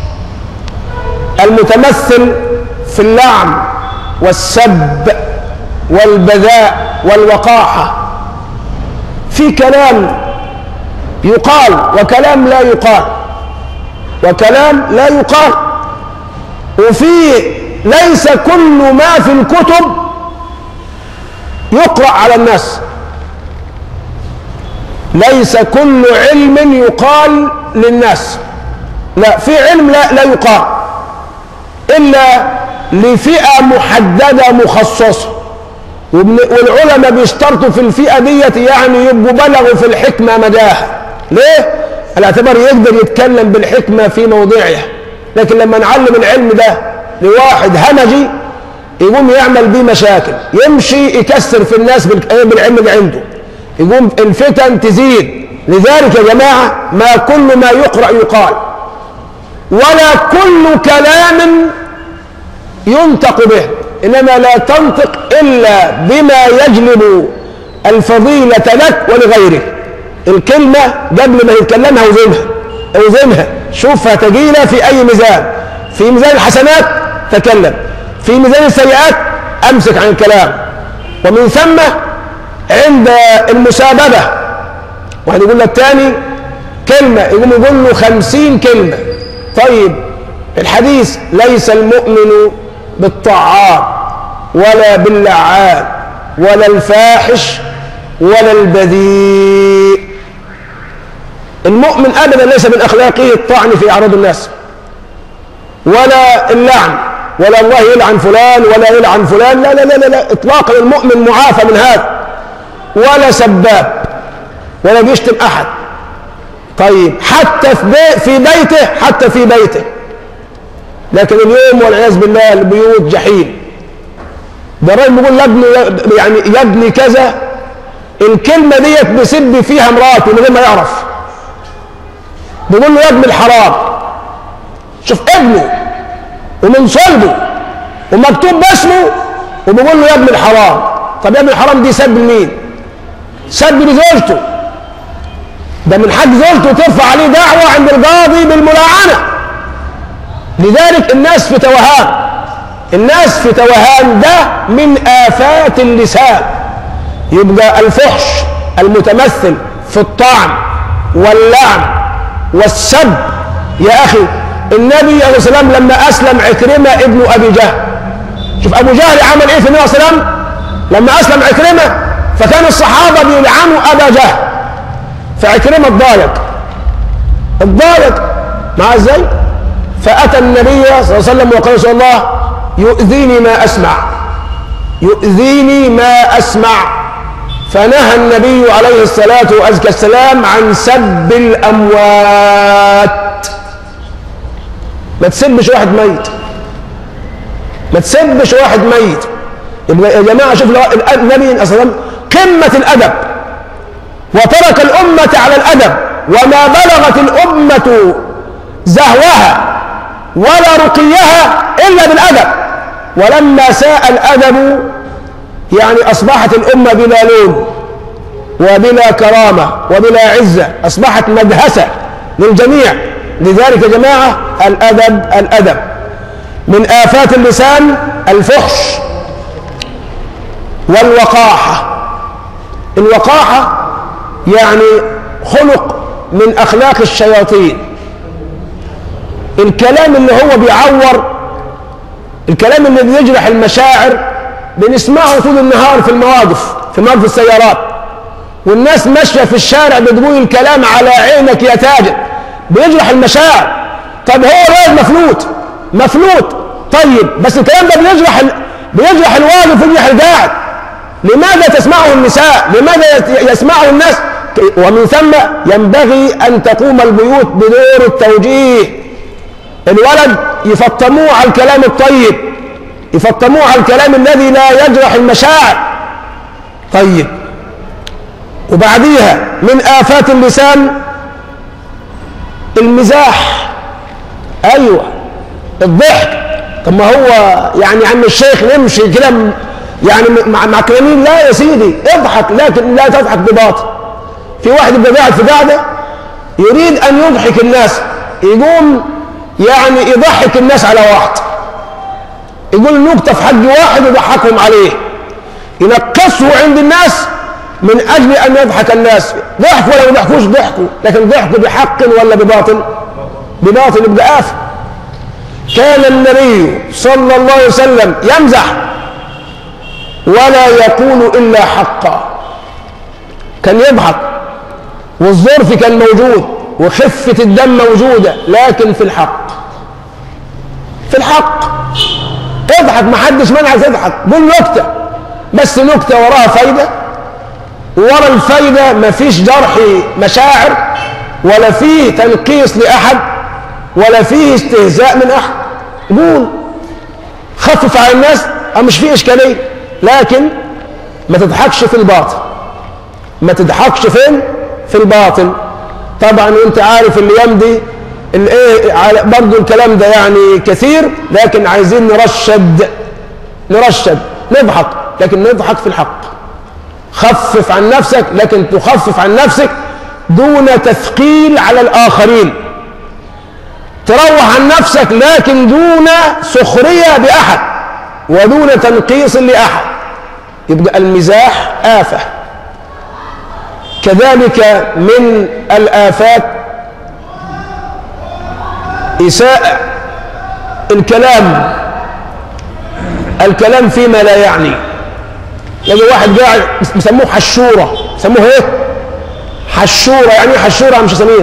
Speaker 1: المتمثل في اللعن والسب والبذاء والوقاحة. في كلام يقال وكلام لا يقال، وكلام لا يقال. وفي ليس كل ما في الكتب يقرأ على الناس، ليس كل علم يقال للناس، لا، في علم لا, لا يقال إلا لفئة محددة مخصصة، والعلماء بيشترطوا في الفئة ديت يعني يبقوا بلغوا في الحكمة مداها. ليه؟ الاعتبار يقدر يتكلم بالحكمة في موضعها. لكن لما نعلم العلم ده لواحد همجي يقوم يعمل بيه مشاكل، يمشي يكسر في الناس بالعلم اللي عنده، يقوم الفتن تزيد. لذلك يا جماعة ما كل ما يقرأ يقال، ولا كل كلام ينطق به، إنما لا تنطق إلا بما يجلب الفضيلة لك ولغيرك. الكلمة قبل ما يتكلمها وزنها اوزنها، شوفها تجيلة في أي ميزان. في ميزان الحسنات تكلم، في ميزان السيئات أمسك عن الكلام. ومن ثم عند المساببة واحد يقول للتاني كلمة يقوم يقول له خمسين كلمة. طيب الحديث ليس المؤمن بالطعان ولا باللعان ولا الفاحش ولا البذيء. المؤمن أبدا ليس من أخلاقه الطعن في أعراض الناس ولا اللعن، ولا الله يلعن فلان ولا يلعن فلان، لا لا لا لا إطلاقا. المؤمن معافى من هذا، ولا سباب ولا بيشتم أحد. طيب حتى في, بي في بيته حتى في بيته لكن اليوم والعياذ بالله البيوت جحيم. ده الراجل بيقول يبني يعني يبني كذا، الكلمة ديت بيسب فيها مراته من غير ما يعرف، بيقول له يبني الحرام. شوف ابنه ومن صلبه ومكتوب باسمه وبيقول له يا ابن الحرام. طب يا ابن الحرام دي سب لمين؟ سب لزوجته، ده من حق زوجته ترفع عليه دعوة عند القاضي بالملاعنة. لذلك الناس في توهان، الناس في توهان، ده من آفات اللسان. يبقى الفحش المتمثل في الطعن واللعن والسب. يا أخي النبي عليه الصلاة والسلام لما أسلم عكرمة ابن أبي جهل، شوف أبو جهل عمل إيه في النبي عليه الصلاة والسلام لما أسلم عكرمة، فكان الصحابة بيلعنوا أبا جهل، فعكرمة اتضايق اتضايق مع ازاي؟ فأتى النبي صلى الله عليه وسلم وقال رسول الله يؤذيني ما أسمع يؤذيني ما أسمع. فنهى النبي عليه الصلاة والسلام عن سب الأموات. ما تسبش واحد ميت، ما تسبش واحد ميت. يبقى يا جماعة شوف النبي صلى الله عليه وسلم قمة الأدب، وترك الأمة على الأدب، وما بلغت الأمة زهوها ولا رقيها إلا بالأدب. ولما ساء الأدب يعني أصبحت الأمة بلا لون وبلا كرامة وبلا عزة، أصبحت مدهسة للجميع. لذلك يا جماعة الأدب الأدب. من آفات اللسان الفحش والوقاحة. الوقاحة يعني خلق من أخلاق الشياطين، الكلام اللي هو بيعور، الكلام اللي بيجرح المشاعر، بنسمعه طول النهار في المواقف، في مواقف السيارات، والناس ماشية في الشارع بتقول الكلام على عينك يا تاجر، بيجرح المشاعر. طب هو الواحد مفلوت مفلوت طيب، بس الكلام ده بيجرح بيجرح الواقف ويجرح القاعد. لماذا تسمعه النساء؟ لماذا يسمعه الناس؟ ومن ثم ينبغي أن تقوم البيوت بدور التوجيه. الولد يفطموه على الكلام الطيب، يفطموه على الكلام الذي لا يجرح المشاعر. طيب وبعديها من آفات اللسان المزاح. أيوة الضحك. طب ما هو يعني عم الشيخ نمشي كده يعني مع مع كلامين، لا يا سيدي اضحك، لكن لا تضحك بباطل. في واحد يبقى قاعد في قاعده يريد ان يضحك الناس، يقوم يعني يضحك الناس على واحد، يقول نكته في حق واحد يضحكهم عليه، ينقصه عند الناس من اجل ان يضحك الناس. ضحك ولا ما ضحكوش ضحكوا، لكن ضحكوا بحق ولا بباطل؟ بباطل، يبقى آفة. كان النبي صلى الله عليه وسلم يمزح ولا يقول إلا حقا. كان يضحك والظرف كان موجود وخفة الدم موجودة، لكن في الحق، في الحق اضحك، ما حدش منعك تضحك، قول نكتة، بس نكتة وراها فايدة، ورا الفايدة ما فيش جرح مشاعر ولا فيه تنقيص لأحد ولا فيه استهزاء من أحد. قول خفف على الناس، أو مش فيه إشكالية، لكن ما تضحكش في الباطل، ما تضحكش فين؟ في الباطل. طبعا وانت عارف الايام دي الايه برضه الكلام ده يعني كثير، لكن عايزين نرشد نرشد نضحك، لكن نضحك في الحق. خفف عن نفسك، لكن تخفف عن نفسك دون تثقيل على الآخرين. تروح عن نفسك لكن دون سخرية بأحد ودون تنقيص لأحد. يبقى المزاح آفة. كذلك من الآفات إساءة الكلام الكلام فيما لا يعني. يجي واحد قاعد بيسموه حشورة، بيسموه ايه؟ حشورة. يعني ايه حشورة يا مش سمير؟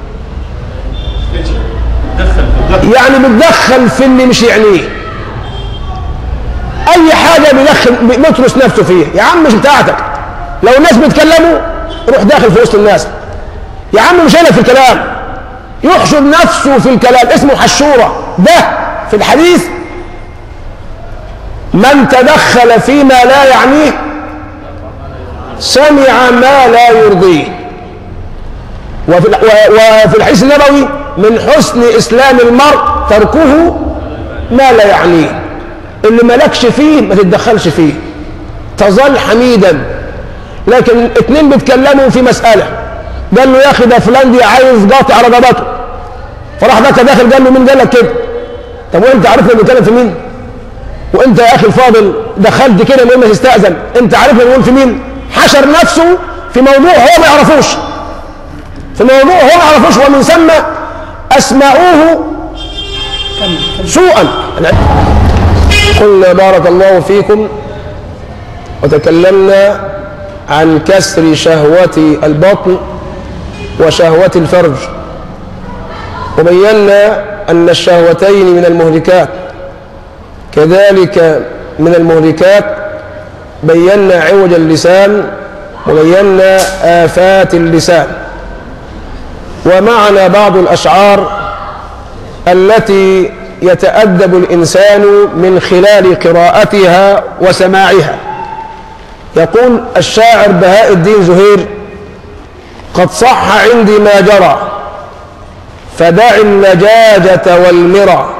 Speaker 1: يعني بتدخل في اللي مش يعنيه. اي حاجة بيدخل بيترس نفسه فيها. يا عم مش بتاعتك. لو الناس بيتكلموا روح داخل في وسط الناس. يا عم مش هنا في الكلام، يحشر نفسه في الكلام، اسمه حشورة. ده في الحديث من تدخل فيما لا يعنيه سمع ما لا يرضيه. وفي الحديث النبوي من حسن إسلام المرء تركه ما لا يعنيه. اللي مالكش فيه ما تتدخلش فيه، تظل حميدا. لكن اتنين بيتكلموا في مسألة، قال له يا أخي ده فلان دي عايز قاطع رقبته، فراح ده داخل قال له مين قال لك كده؟ طب وانت عارف انه بيتكلم في مين؟ وانت يا اخي الفاضل دخلت كده من ما تستأذن، انت عارف انه بيقول في مين؟ حشر نفسه في موضوع هو ما يعرفوش، في موضوع هو ما يعرفوش، ومن ثم اسمعوه سوءا. قلنا بارك الله فيكم وتكلمنا عن كسر شهوة البطن وشهوة الفرج، وبينا أن الشهوتين من المهلكات، كذلك من المهلكات بينا عوج اللسان وبينا آفات اللسان. ومعنا بعض الأشعار التي يتأدب الإنسان من خلال قراءتها وسماعها. يقول الشاعر بهاء الدين زهير: قد صح عندي ما جرى فدع اللجاجة والمرى،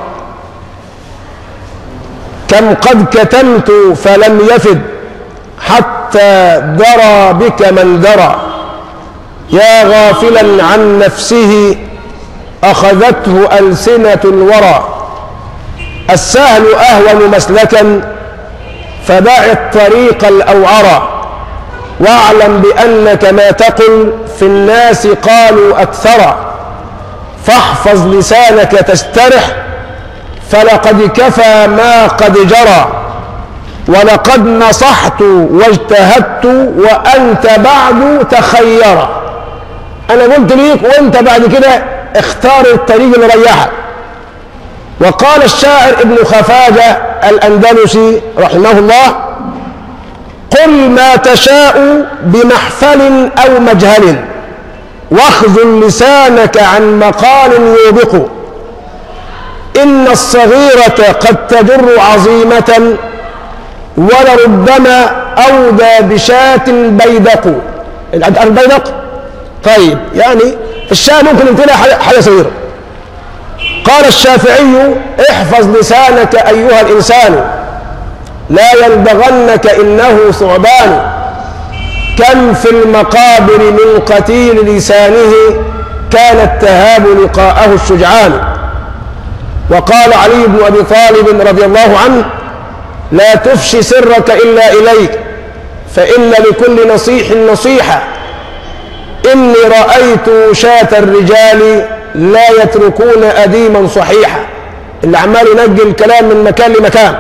Speaker 1: كم قد كتمت فلم يفد حتى درى بك من درى، يا غافلا عن نفسه أخذته ألسنة الورى، السهل أهون مسلكا فدع الطريق الأوعرى، واعلم بأنك ما تقل في الناس قالوا أكثر، فاحفظ لسانك تسترح فلقد كفى ما قد جرى، ولقد نصحت واجتهدت وأنت بعد تخير. أنا قلت ليك وأنت بعد كده اختار الطريق اللي ريحك. وقال الشاعر ابن خفاجة الأندلسي رحمه الله: قل ما تشاء بمحفل أو مجهل واخذل لسانك عن مقال يوبق، إن الصغيرة قد تجر عظيمة ولربما أودى بشاة بيدق. البيدق طيب يعني الشاة ممكن يمتلها حاجة صغيرة. قال الشافعي: احفظ لسانك أيها الإنسان لا يلدغنك إنه ثعبان، كم في المقابر من قتيل لسانه كانت تهاب لقاءه الشجعان. وقال علي بن أبي طالب رضي الله عنه: لا تفشي سرك إلا إليك فإن لكل نصيح نصيحة، إني رأيت شاة الرجال لا يتركون أديما صحيحا. اللي عمال ينقل الكلام من مكان لمكان.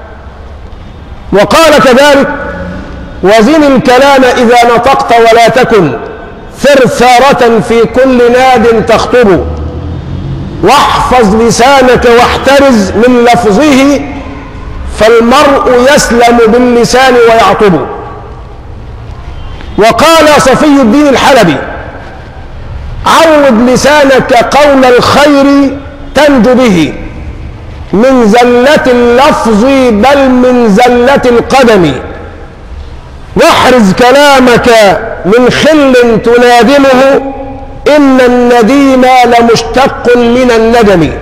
Speaker 1: وقال كذلك: وزن الكلام إذا نطقت ولا تكن ثرثارة في كل ناد تخطب، واحفظ لسانك واحترز من لفظه فالمرء يسلم باللسان ويعطب. وقال صفي الدين الحلبي: عود لسانك قول الخير تنجو به من زلة اللفظ بل من زلة القدم، واحرز كلامك من خل تنادمه إن النديم لمشتق من الندم.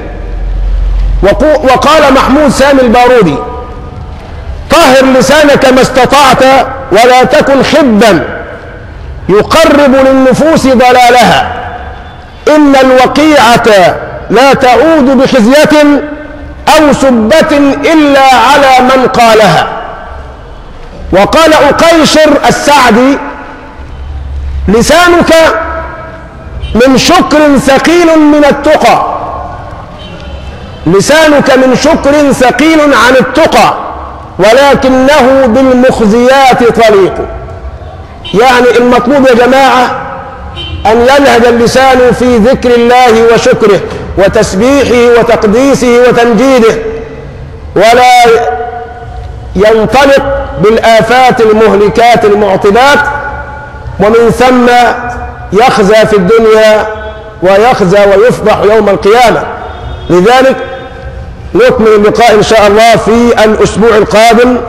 Speaker 1: وقال محمود سامي البارودي: طهر لسانك ما استطعت ولا تكن خبا يقرب للنفوس ضلالها، إن الوقيعة لا تعود بخزية أو سبة إلا على من قالها. وقال أقيشر السعدي: لسانك من شكر ثقيل من التقى، لسانك من شكر ثقيل عن التقى، ولكنه بالمخزيات طليق. يعني المطلوب يا جماعة أن يلهج اللسان في ذكر الله وشكره وتسبيحه وتقديسه وتمجيده، ولا ينطلق بالآفات المهلكات المعطبات، ومن ثم يخزى في الدنيا ويخزى ويفضح يوم القيامة. لذلك نكمل اللقاء إن شاء الله في الأسبوع القادم.